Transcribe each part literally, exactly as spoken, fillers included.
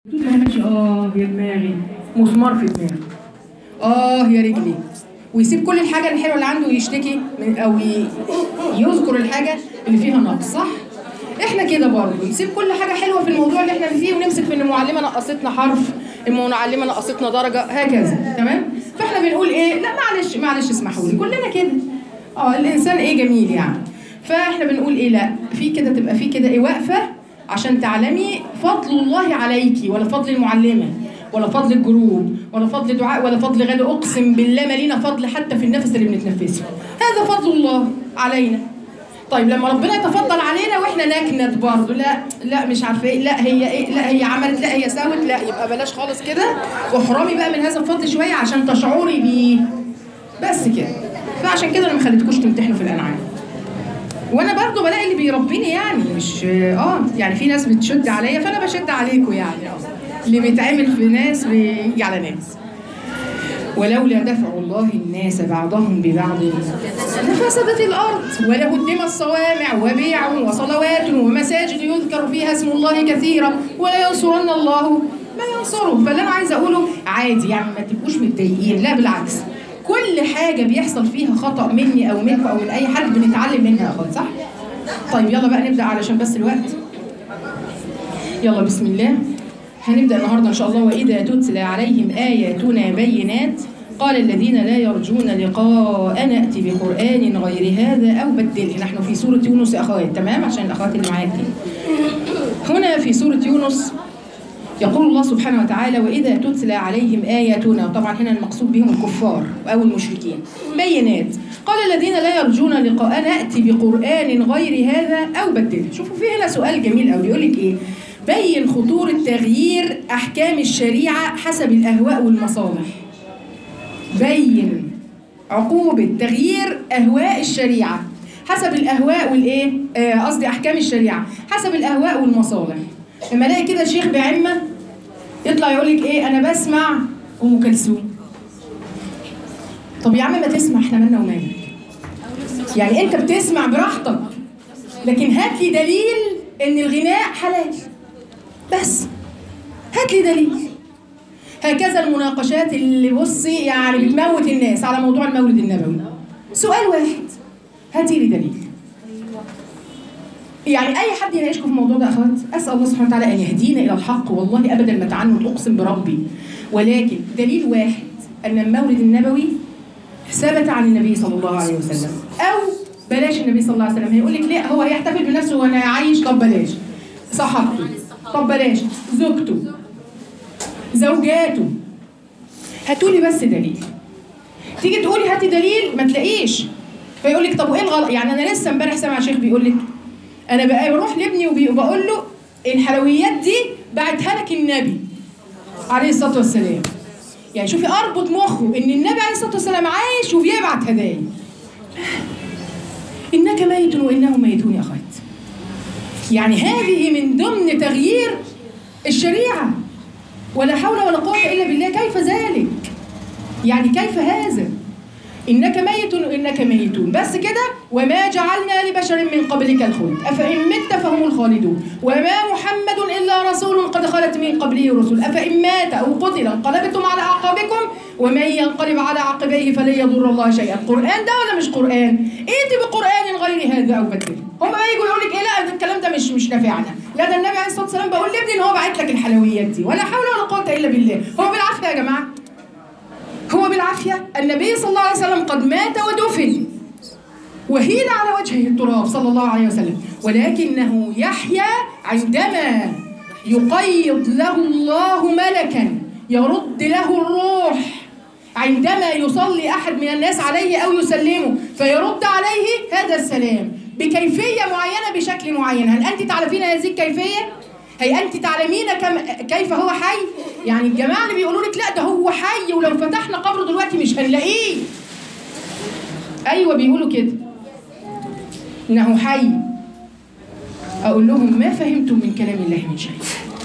طول ما ماشي اه يا دماغي مسمار في دماغي، اه يا رجلي، ويسيب كل الحاجه الحلوه اللي عنده ويشتكي من او يذكر الحاجه اللي فيها نقص. صح؟ احنا كده برضه نسيب كل حاجه حلوه في الموضوع اللي احنا فيه ونمسك في ان المعلمه نقصتنا حرف، المعلمه نقصتنا درجه، هكذا. تمام؟ فاحنا بنقول ايه؟ لا معلش معلش اسمحوا لي، كلنا كده. اه الانسان ايه جميل يعني. فاحنا بنقول ايه؟ لا في كده، تبقى في كده ايه واقفه عشان تعلمي فضل الله عليكي، ولا فضل المعلمه، ولا فضل الجروب، ولا فضل دعاء، ولا فضل غدا. اقسم بالله ما لينا فضل حتى في النفس اللي بنتنفسه، هذا فضل الله علينا. طيب لما ربنا يتفضل علينا واحنا نكند برضه، لا لا مش عارفه ايه، لا هي ايه، لا هي عملت، لا هي سوت، لا يبقى بلاش خالص كده، واحرمي بقى من هذا الفضل شويه عشان تشعري بيه. بس كده. فعشان كده انا ما خليتكوش تمتحنوا في الانعام. وانا برضو بلاقي اللي بيربيني يعني مش اه يعني في ناس بتشد عليا فانا بشد عليكم يعني. اه اللي بيتعمل في ناس بيجي على ناس. ولولا دفع الله الناس بعضهم ببعض لفسدت الارض ولهدم الصوامع وبيع وصلوات ومساجد يذكر فيها اسم الله كثيرا ولا ينصرن الله ما ينصره. فاللي انا عايزه اقوله عادي يعني، ما تبقوش متضايقين، لا بالعكس، كل حاجة بيحصل فيها خطأ مني أو منكم أو من أي حد بنتعلم منها يا أخوات. صح؟ طيب يلا بقى نبدأ علشان بس الوقت. يلا بسم الله. هنبدأ النهاردة إن شاء الله. وإذا تتلى عليهم آياتنا بينات قال الذين لا يرجون لقاء نأتي بقرآن غير هذا أو بدله. نحن في سورة يونس يا أخوات، تمام؟ عشان الأخوات اللي معاكي. هنا في سورة يونس يقول الله سبحانه وتعالى وإذا تتلى عليهم آياتنا، طبعا هنا المقصود بهم الكفار أو المشركين، بينات قال الذين لا يرجون لقاء نأتي بقرآن غير هذا أو بدله. شوفوا في هنا سؤال جميل أوي بيقول لك إيه؟ بين خطورة تغيير أحكام الشريعة حسب الأهواء والمصالح. بين عقوبة تغيير أهواء الشريعة حسب الأهواء والإيه؟ قصدي آه أحكام الشريعة حسب الأهواء والمصالح. لما الاقي كده شيخ بعمه يطلع يقول لك ايه؟ انا بسمع ام كلثوم. طب يا عم ما تسمع، احنا مالنا ومالك؟ يعني انت بتسمع براحتك، لكن هات لي دليل ان الغناء حلال. بس هات لي دليل. هكذا المناقشات اللي بصي يعني بتموت الناس على موضوع المولد النبوي. سؤال واحد، هاتي لي دليل. يعني اي حد يناقشكم في الموضوع ده اخوات، اسال الله سبحانه وتعالى ان يهدينا الى الحق، والله ابدا ما تعنت، اقسم بربي. ولكن دليل واحد ان المولد النبوي ثبت عن النبي صلى الله عليه وسلم، او بلاش النبي صلى الله عليه وسلم. هيقول لك لا هو هيحتفل بنفسه وانا عايش، طب بلاش صحابته، طب بلاش زوجته، زوجاته. هاتولي بس دليل. تيجي تقولي هاتي دليل ما تلاقيش، فيقول لك طب وايه الغلط؟ يعني انا لسه امبارح سامع شيخ بيقول لك انا بقى بروح لابني وبقول له الحلويات دي بعتها لك النبي عليه الصلاه والسلام. يعني شوفي اربط مخه ان النبي عليه الصلاه والسلام عايش وبيبعت هدايا. انك ميت وانهم ميتون يا اخوات. يعني هذه من ضمن تغيير الشريعه، ولا حول ولا قوه الا بالله. كيف ذلك؟ يعني كيف هذا؟ إنك ميت وإنك ميتون، بس كده. وما جعلنا لبشر من قبلك الخلد أفإن مت فهم الخالدون وما محمد إلا رسول قد خلت من قبله رسل أفإن مات أو قتل انقلبتم على أعقابكم ومن ينقلب على عقبيه فلن يضر الله شيئا. القرآن ده ولا مش قرآن؟ ائتي بقرآن غير هذا أو بدله. هم بقى يجوا يقول لك إيه؟ لا ده الكلام ده مش مش نافعنا. لا ده النبي عليه الصلاة والسلام بقول لابني إن هو باعت لك الحلويات دي، ولا حول ولا قوة إلا بالله. هو بالعافية يا جماعة، هو بالعافية. النبي صلى الله عليه وسلم قد مات ودفن وهيل على وجهه التراب صلى الله عليه وسلم، ولكنه يحيا عندما يقيض له الله ملكا يرد له الروح، عندما يصلي أحد من الناس عليه أو يسلمه فيرد عليه هذا السلام بكيفية معينة بشكل معين. هل أنت تعرفين هذه الكيفية؟ هي أنت تعلمين كم كيف هو حي؟ يعني الجماعة اللي بيقولوا لك لا ده هو حي ولو فتحنا قبره دلوقتي مش هنلاقيه. أيوة بيقولوا كده إنه حي. أقول لهم ما فهمتم من كلام الله من شيء.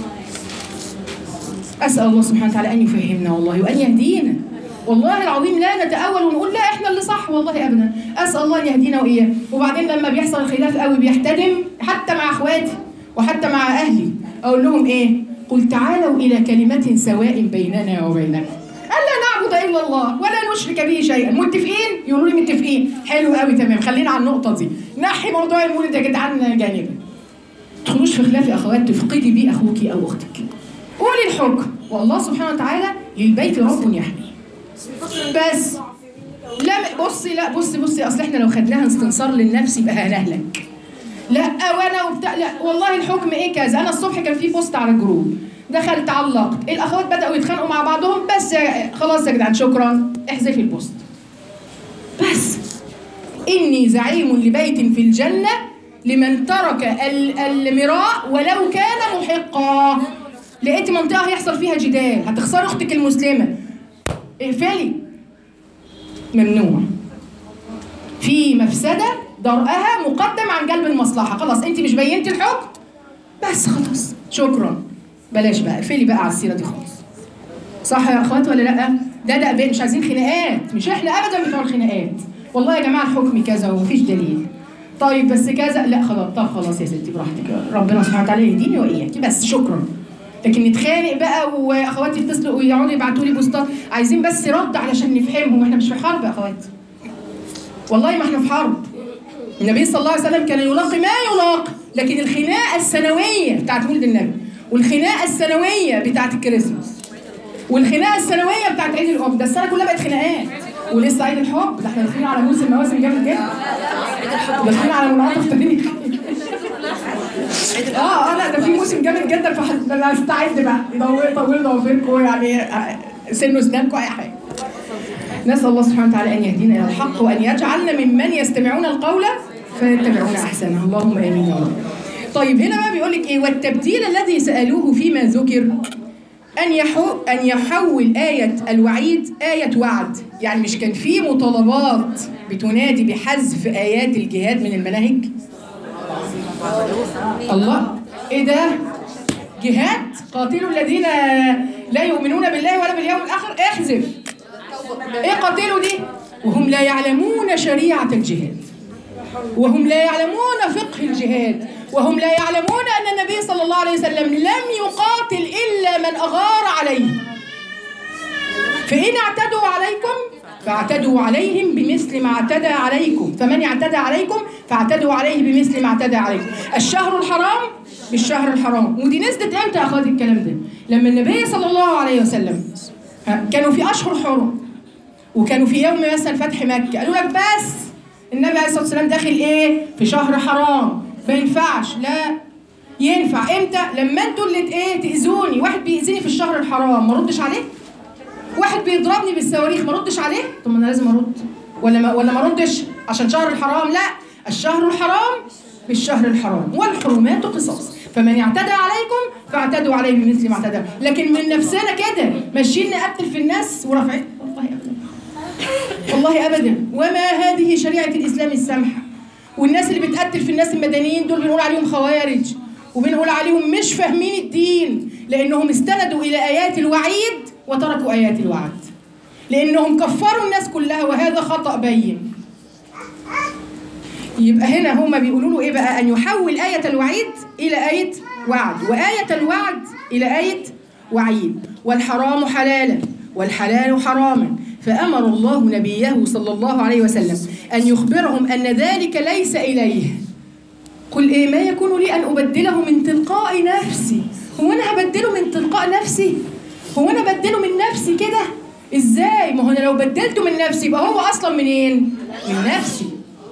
أسأل الله سبحانه وتعالى أن يفهمنا والله وأن يهدينا. والله العظيم لا نتأول ونقول لا إحنا اللي صح، والله أبدا. أسأل الله أن يهدينا وإياه. وبعدين لما بيحصل الخلاف قوي بيحتدم حتى مع إخواتي وحتى مع أهلي، أقول لهم إيه؟ قل تعالوا إلى كلمة سواء بيننا وبينكم ألا نعبد إلا الله ولا نشرك به شيئا. متفقين؟ يقولوا لي متفقين. حلو قوي تمام، خلينا على النقطة دي، نحي موضوع المولد يا جدعان جانبا. ما تدخلوش في خلاف يا أخوات تفقدي بيه أخوك أو أختك. قولي الحكم، والله سبحانه وتعالى للبيت رب يحميه. بس لا بصي لا بصي بصي اصل احنا لو خدناها استنصار للنفس يبقى هنهلك. لا وانا وبتاع، لا والله الحكم ايه كذا. انا الصبح كان في بوست على الجروب، دخلت علقت، الاخوات بداوا يتخانقوا مع بعضهم، بس خلاص يا جدعان شكرا احذفي البوست. بس اني زعيم لبيت في الجنه لمن ترك المراء ولو كان محقا. لقيتي منطقه هيحصل فيها جدال، هتخسري اختك المسلمه، اقفلي. ممنوع. في مفسده درءها مقدم عن جلب المصلحه. خلاص انت مش بينتي الحكم، بس خلاص شكرا، بلاش بقى، اقفلي بقى على السيره دي خالص. صح يا اخوات ولا لا؟ ده ده بقى مش عايزين خناقات، مش احنا ابدا بتوع الخناقات. والله يا جماعه الحكم كذا ومفيش دليل. طيب بس كذا، لا خلاص، طب خلاص يا ستي براحتك، ربنا سبحانه وتعالى يهديني واياكي، بس شكرا. لكن نتخانق بقى واخواتي يتصلوا ويقعدوا يبعتوا لي بوستات عايزين بس رد علشان نفهمهم. احنا مش في حرب يا اخوات، والله ما احنا في حرب. النبي صلى الله عليه وسلم كان يلاقي ما يلاقي، لكن الخناقه السنويه بتاعت مولد النبي، والخناقه السنويه بتاعت الكريسماس، والخناقه السنويه بتاعت عيد الام، ده السنه كلها بقت خناقات. ولسه عيد الحب، ده احنا داخلين على موسم مواسم جامد جدا، داخلين على منعطف تاريخي. اه اه لا ده في موسم جامد جدا، فهستعد بقى، يطول طول ضوافركم يعني، سنوا اسنانكم اي حاجه. نسال الله سبحانه وتعالى ان يهدينا الى الحق وان يجعلنا ممن يستمعون القول فيتبعون احسنه، اللهم امين يا رب. طيب هنا بقى بيقول لك ايه؟ والتبديل الذي سالوه فيما ذكر ان يحو ان يحول ايه الوعيد ايه وعد. يعني مش كان في مطالبات بتنادي بحذف ايات الجهاد من المناهج؟ الله، ايه ده؟ جهاد قاتلوا الذين لا يؤمنون بالله ولا باليوم الاخر، احذف. ايه قاتلوا دي؟ وهم لا يعلمون شريعة الجهاد، وهم لا يعلمون فقه الجهاد، وهم لا يعلمون ان النبي صلى الله عليه وسلم لم يقاتل الا من اغار عليه. فإن اعتدوا عليكم فاعتدوا عليهم بمثل ما اعتدى عليكم، فمن اعتدى عليكم فاعتدوا عليه بمثل ما اعتدى عليكم. الشهر الحرام بالشهر الحرام. ودي نزلت امتى يا اخواتي الكلام ده؟ لما النبي صلى الله عليه وسلم كانوا في اشهر حرم، وكانوا في يوم مثلا فتح مكه، قالوا لك بس النبي عليه الصلاه والسلام داخل ايه؟ في شهر حرام، ما ينفعش. لا ينفع. امتى؟ لما انتوا اللي ايه تاذوني، واحد بيأذيني في الشهر الحرام ما ردش عليه؟ واحد بيضربني بالصواريخ ما ردش عليه؟ طب ما انا لازم ارد ولا ما ولا ما ردش عشان شهر الحرام؟ لا، الشهر الحرام بالشهر الحرام والحرمات قصاص، فمن اعتدى عليكم فاعتدوا عليه بمثل ما اعتدى. لكن من نفسنا كده ماشيين نقتل في الناس ورافعين، والله ابدا والله ابدا. وما هذه شريعه الاسلام السامحه. والناس اللي بتقتل في الناس المدنيين دول بنقول عليهم خوارج، وبنقول عليهم مش فاهمين الدين، لانهم استندوا الى ايات الوعيد وتركوا ايات الوعد، لانهم كفروا الناس كلها، وهذا خطأ بين. يبقى هنا هما بيقولوا له ايه بقى؟ ان يحول آية الوعيد الى آية وعد، وآية الوعد الى آية وعيد. والحرام حلالا والحلال حراما، فأمر الله نبيه صلى الله عليه وسلم أن يخبرهم أن ذلك ليس إليه. قل إيه؟ ما يكون لي أن أبدله من تلقاء نفسي. هو أنا هبدله من تلقاء نفسي؟ هو أنا بدله من نفسي كده؟ إزاي؟ ما هو أنا لو بدلته من نفسي يبقى هو أصلا منين؟ من نفسي.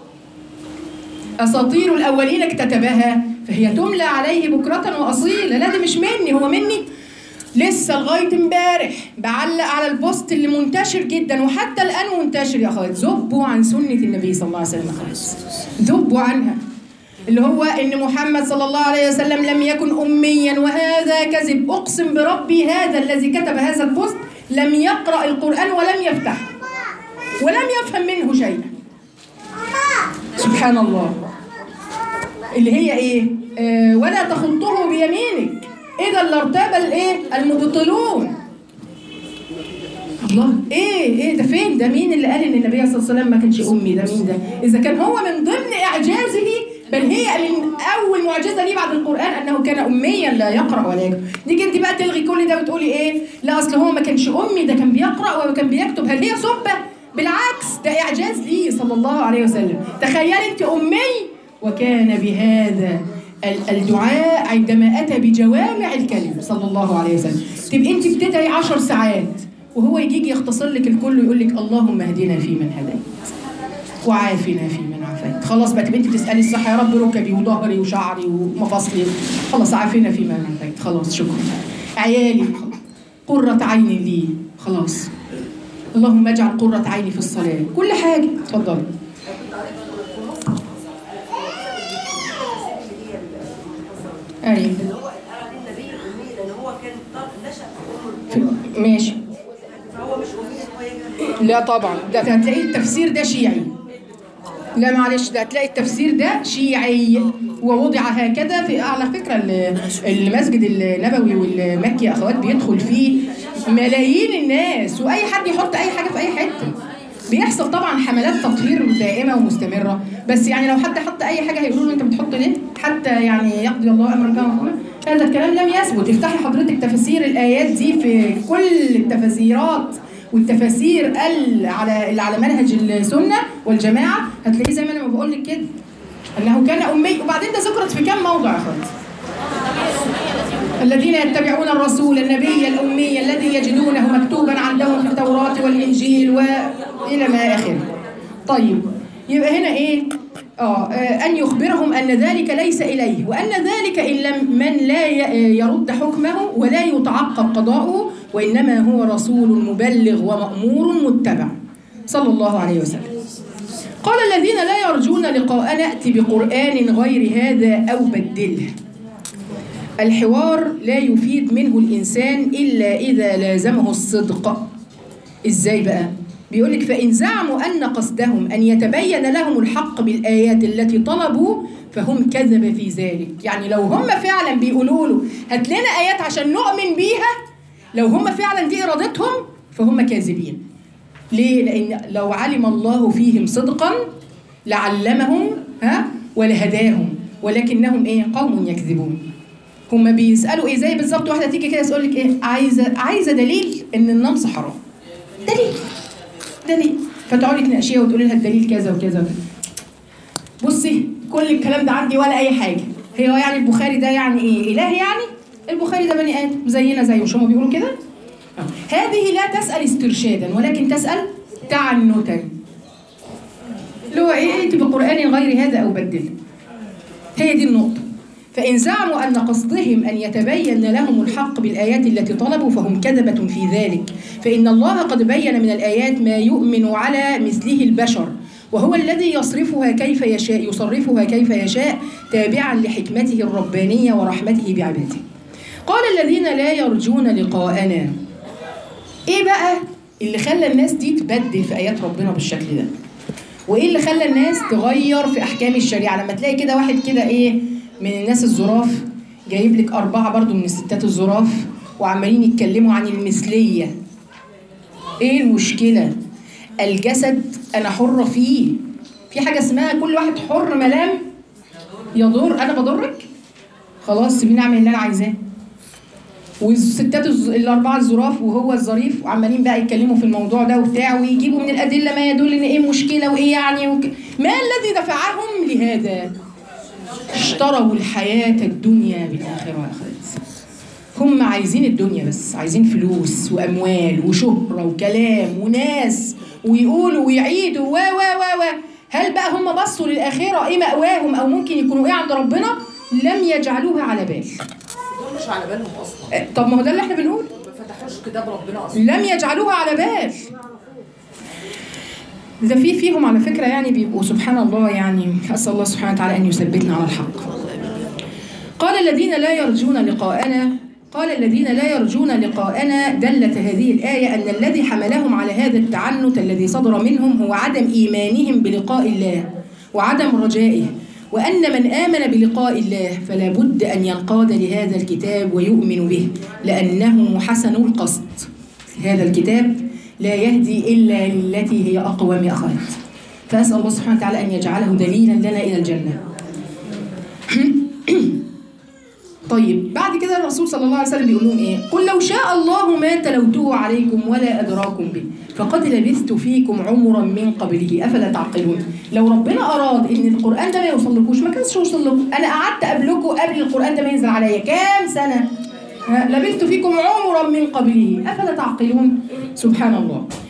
أساطير الأولين اكتتبها فهي تملى عليه بكرة وأصيلا. لا ده مش مني، هو مني. لسه لغاية امبارح بعلق على البوست اللي منتشر جدا وحتى الآن منتشر يا أخوات، ذبوا عن سنة النبي صلى الله عليه وسلم، خلاص ذبوا عنها، اللي هو إن محمد صلى الله عليه وسلم لم يكن أميا، وهذا كذب. أقسم بربي هذا الذي كتب هذا البوست لم يقرأ القرآن ولم يفتحه ولم يفهم منه شيئا. سبحان الله. اللي هي ايه؟ آه ولا تخطه بيمينك اذا لارتاب الايه؟ المبطلون. الله، ايه ايه ده؟ فين ده؟ مين اللي قال ان النبي صلى الله عليه وسلم ما كانش امي؟ ده مين ده؟ اذا كان هو من ضمن اعجازه بل هي من اول معجزه ليه بعد القران انه كان اميا لا يقرا ولا يكتب. نيجي انت بقى تلغي كل ده وتقولي ايه؟ لا اصل هو ما كانش امي، ده كان بيقرا وكان بيكتب. هل هي سبه؟ بالعكس، ده اعجاز ليه صلى الله عليه وسلم. تخيلي انت امي وكان بهذا الدعاء عندما اتى بجوامع الكلم صلى الله عليه وسلم. تبقى انت بتدعي عشر ساعات وهو يجي يختصر لك الكل ويقول لك اللهم اهدنا فيمن هديت وعافنا فيمن عافيت. خلاص بقى تبقى انت بتسالي الصح، يا رب ركبي وظهري وشعري ومفاصلي، خلاص عافنا فيمن عافيت، خلاص شكرا. عيالي قرة عين لي، خلاص اللهم اجعل قرة عيني في الصلاة، كل حاجة. اتفضلي. ايوه ماشي. فهو مش أمي. لا طبعا، ده هتلاقي التفسير ده شيعي. لا معلش، ده هتلاقي التفسير ده شيعي ووضع هكذا. في على فكرة المسجد النبوي والمكي يا أخوات بيدخل فيه ملايين الناس، وأي حد يحط أي حاجة في أي حتة. بيحصل طبعا حملات تطهير دائمة ومستمرة، بس يعني لو حد حط أي حاجة هيقولوا له أنت بتحط ليه؟ حتى يعني يقضي الله أمرا كان مفعولا. هذا الكلام لم يثبت. افتحي حضرتك تفاسير الآيات دي في كل التفاسيرات والتفاسير على اللي على منهج السنة والجماعة، هتلاقيه زي ما أنا بقول لك كده أنه كان أمي. وبعدين ده ذكرت في كم موضع يا أخواتي؟ الذين يتبعون الرسول النبي الأمي الذي يجدونه مكتوبا عندهم في التوراة والإنجيل وإلى ما آخره. طيب يبقى هنا إيه؟ آه أن يخبرهم أن ذلك ليس إليه، وأن ذلك إن لم من لا يرد حكمه ولا يتعقب قضاؤه، وإنما هو رسول مبلغ ومأمور متبع صلى الله عليه وسلم. قال الذين لا يرجون لقاء نأتي بقرآن غير هذا أو بدله. الحوار لا يفيد منه الإنسان إلا إذا لازمه الصدق. إزاي بقى؟ بيقولك فإن زعموا أن قصدهم أن يتبين لهم الحق بالآيات التي طلبوا فهم كذب في ذلك. يعني لو هم فعلا بيقولوا له هات لنا آيات عشان نؤمن بيها، لو هم فعلا دي إرادتهم فهم كاذبين. ليه؟ لأن لو علم الله فيهم صدقا لعلمهم ها ولهداهم، ولكنهم إيه؟ قوم يكذبون. هم بيسألوا إيه؟ زي بالظبط واحدة تيجي كده تقول لك إيه؟ عايزة عايزة دليل إن النمص حرام. دليل دليل فتقعدي تناقشيها وتقولي لها الدليل كذا وكذا وكذا. بصي كل الكلام ده عندي ولا أي حاجة. هي يعني البخاري ده يعني إيه؟ إله يعني؟ البخاري ده بني آدم زينا زيه، مش هم بيقولوا كده؟ هذه لا تسأل استرشادا ولكن تسأل تعنتا. اللي هو إيه؟ ائتي بقرآن غير هذا أو بدله. هي دي النقطة. فإن زعموا أن قصدهم أن يتبين لهم الحق بالآيات التي طلبوا فهم كذبة في ذلك، فإن الله قد بين من الآيات ما يؤمن على مثله البشر، وهو الذي يصرفها كيف يشاء يصرفها كيف يشاء تابعا لحكمته الربانية ورحمته بعباده. قال الذين لا يرجون لقاءنا. إيه بقى اللي خلى الناس دي تبدل في آيات ربنا بالشكل ده؟ وإيه اللي خلى الناس تغير في أحكام الشريعة؟ لما تلاقي كده واحد كده إيه من الناس الظراف جايب لك أربعة برضو من الستات الظراف وعمالين يتكلموا عن المثلية. إيه المشكلة؟ الجسد أنا حرة فيه. في حاجة اسمها كل واحد حر ما لم يضر. أنا بضرك؟ خلاص سيبيني أعمل اللي أنا عايزاه. والستات الأربعة الظراف وهو الظريف وعمالين بقى يتكلموا في الموضوع ده وبتاع ويجيبوا من الأدلة ما يدل إن إيه المشكلة وإيه يعني وك... ما الذي دفعهم لهذا؟ اشتروا الحياة الدنيا بالآخرة يا أخوات. هم عايزين الدنيا بس، عايزين فلوس وأموال وشهرة وكلام وناس ويقولوا ويعيدوا و و و و هل بقى هم بصوا للآخرة إيه مأواهم أو ممكن يكونوا إيه عند ربنا؟ لم يجعلوها على بال. دول مش على بالهم أصلا. طب ما هو ده اللي احنا بنقول. ما فتحوش كتاب ربنا أصلا. لم يجعلوها على بال. ده في فيهم على فكرة يعني بيبقوا سبحان الله، يعني أسأل الله سبحانه وتعالى أن يثبتنا على الحق. قال الذين لا يرجون لقاءنا قال الذين لا يرجون لقاءنا دلت هذه الآية أن الذي حملهم على هذا التعنت الذي صدر منهم هو عدم إيمانهم بلقاء الله وعدم رجائه، وأن من آمن بلقاء الله فلا بد أن ينقاد لهذا الكتاب ويؤمن به لأنه حسن القصد. هذا الكتاب لا يهدي إلا للتي هي أقوم أخوات. فأسأل الله سبحانه وتعالى أن يجعله دليلا لنا إلى الجنة طيب بعد كده الرسول صلى الله عليه وسلم بيقول لهم ايه؟ قل لو شاء الله ما تلوته عليكم ولا ادراكم به فقد لبثت فيكم عمرا من قبله افلا تعقلون. لو ربنا اراد ان القران ده ما يوصلكوش ما كانش يوصل لكم. انا قعدت قبلكم قبل القران ده ما ينزل عليا كام سنه؟ لبثت فيكم عمرا من قبله افلا تعقلون. سبحان الله.